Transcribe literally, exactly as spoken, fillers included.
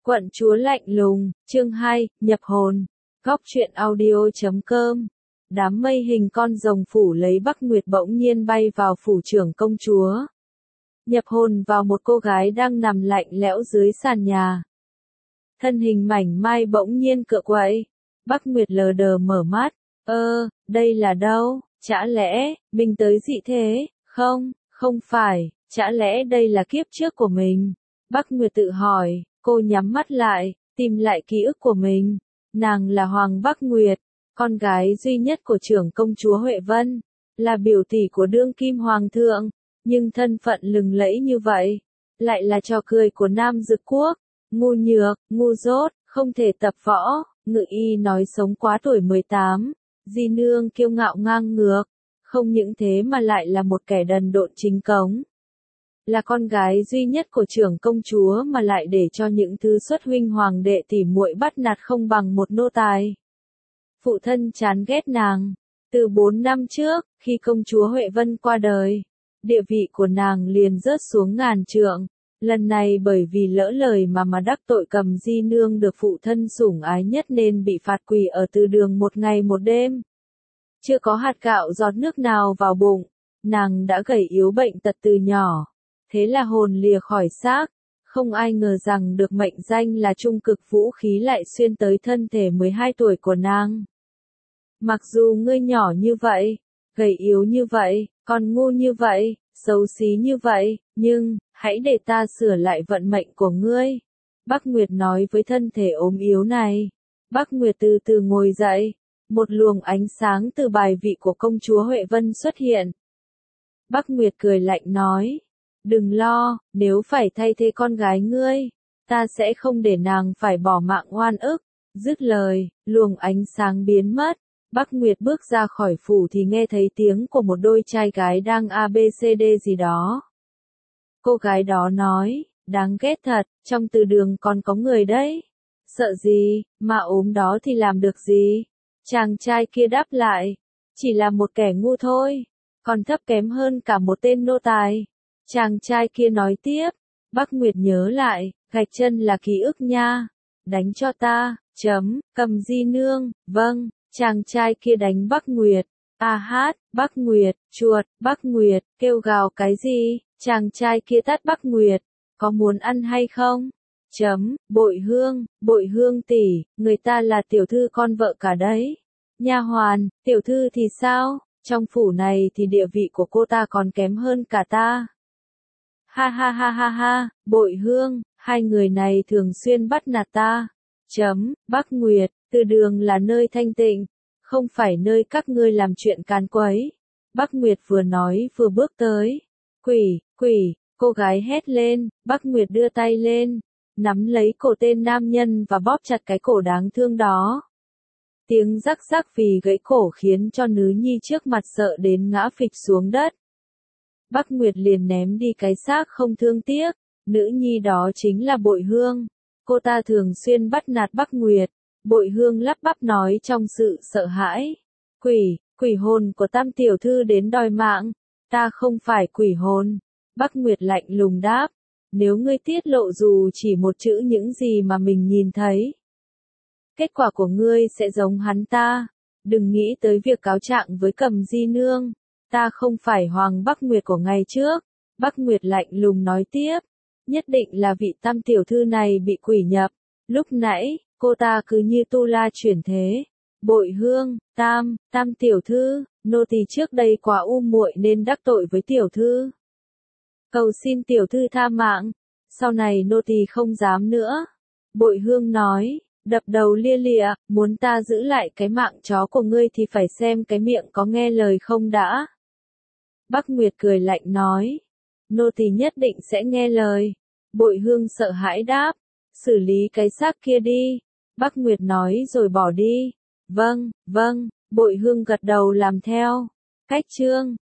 Quận chúa lạnh lùng, chương hai, nhập hồn. Góc truyện audio chấm com. Đám mây hình con rồng phủ lấy Bắc Nguyệt bỗng nhiên bay vào phủ trưởng công chúa. Nhập hồn vào một cô gái đang nằm lạnh lẽo dưới sàn nhà. Thân hình mảnh mai bỗng nhiên cựa quậy. Bắc Nguyệt lờ đờ mở mắt. Ơ, đây là đâu? Chả lẽ, mình tới dị thế? Không, không phải, chả lẽ đây là kiếp trước của mình? Bắc Nguyệt tự hỏi. Cô nhắm mắt lại, tìm lại ký ức của mình. Nàng là Hoàng Bắc Nguyệt, con gái duy nhất của trưởng công chúa Huệ Vân, là biểu tỷ của đương kim hoàng thượng, nhưng thân phận lừng lẫy như vậy, lại là trò cười của Nam Dực Quốc, ngu nhược, ngu dốt, không thể tập võ, Ngự Y nói sống quá tuổi mười tám, Di Nương kiêu ngạo ngang ngược, không những thế mà lại là một kẻ đần độn chính cống. Là con gái duy nhất của trưởng công chúa mà lại để cho những thứ xuất huynh hoàng đệ tỉ muội bắt nạt không bằng một nô tài. Phụ thân chán ghét nàng. Từ bốn năm trước, khi công chúa Huệ Vân qua đời, địa vị của nàng liền rớt xuống ngàn trượng. Lần này bởi vì lỡ lời mà mà đắc tội Cầm Di Nương được phụ thân sủng ái nhất nên bị phạt quỳ ở từ đường một ngày một đêm. Chưa có hạt gạo giọt nước nào vào bụng, nàng đã gầy yếu bệnh tật từ nhỏ. Thế là hồn lìa khỏi xác, không ai ngờ rằng được mệnh danh là trung cực vũ khí lại xuyên tới thân thể mười hai tuổi của nàng. Mặc dù ngươi nhỏ như vậy, gầy yếu như vậy, còn ngu như vậy, xấu xí như vậy, nhưng, hãy để ta sửa lại vận mệnh của ngươi. Bắc Nguyệt nói với thân thể ốm yếu này. Bắc Nguyệt từ từ ngồi dậy, một luồng ánh sáng từ bài vị của công chúa Huệ Vân xuất hiện. Bắc Nguyệt cười lạnh nói. Đừng lo, nếu phải thay thế con gái ngươi, ta sẽ không để nàng phải bỏ mạng oan ức. Dứt lời, luồng ánh sáng biến mất. Bắc Nguyệt bước ra khỏi phủ thì nghe thấy tiếng của một đôi trai gái đang a bê xê đê gì đó. Cô gái đó nói, đáng ghét thật, trong từ đường còn có người đấy. Sợ gì, mà ốm đó thì làm được gì? Chàng trai kia đáp lại, chỉ là một kẻ ngu thôi, còn thấp kém hơn cả một tên nô tài. Chàng trai kia nói tiếp, Bắc Nguyệt nhớ lại, gạch chân là ký ức nha. Đánh cho ta, chấm, Cầm Di Nương, vâng, chàng trai kia đánh Bắc Nguyệt. A hát, Bắc Nguyệt, chuột, Bắc Nguyệt, kêu gào cái gì? Chàng trai kia tát Bắc Nguyệt, có muốn ăn hay không? Chấm, Bội Hương, Bội Hương tỷ, người ta là tiểu thư con vợ cả đấy. Nha hoàn, tiểu thư thì sao? Trong phủ này thì địa vị của cô ta còn kém hơn cả ta. Ha ha ha ha ha, Bội Hương, hai người này thường xuyên bắt nạt ta. Chấm, Bắc Nguyệt, từ đường là nơi thanh tịnh, không phải nơi các ngươi làm chuyện càn quấy. Bắc Nguyệt vừa nói vừa bước tới. Quỷ, quỷ, cô gái hét lên, Bắc Nguyệt đưa tay lên, nắm lấy cổ tên nam nhân và bóp chặt cái cổ đáng thương đó. Tiếng rắc rắc vì gãy cổ khiến cho nữ nhi trước mặt sợ đến ngã phịch xuống đất. Bắc Nguyệt liền ném đi cái xác không thương tiếc, nữ nhi đó chính là Bội Hương. Cô ta thường xuyên bắt nạt Bắc Nguyệt. Bội Hương lắp bắp nói trong sự sợ hãi. Quỷ, quỷ hồn của Tam tiểu thư đến đòi mạng. Ta không phải quỷ hồn. Bắc Nguyệt lạnh lùng đáp. Nếu ngươi tiết lộ dù chỉ một chữ những gì mà mình nhìn thấy, kết quả của ngươi sẽ giống hắn ta. Đừng nghĩ tới việc cáo trạng với Cầm Di Nương. Ta không phải Hoàng Bắc Nguyệt của ngày trước. Bắc Nguyệt lạnh lùng nói tiếp. Nhất định là vị Tam tiểu thư này bị quỷ nhập. Lúc nãy, cô ta cứ như tu la chuyển thế. Bội Hương, Tam, Tam tiểu thư, nô tỳ trước đây quá u muội nên đắc tội với tiểu thư. Cầu xin tiểu thư tha mạng. Sau này nô tỳ không dám nữa. Bội Hương nói, đập đầu lia lịa, muốn ta giữ lại cái mạng chó của ngươi thì phải xem cái miệng có nghe lời không đã. Bắc Nguyệt cười lạnh nói, nô tỳ nhất định sẽ nghe lời. Bội Hương sợ hãi đáp, xử lý cái xác kia đi. Bắc Nguyệt nói rồi bỏ đi. Vâng, vâng, Bội Hương gật đầu làm theo. Cách chương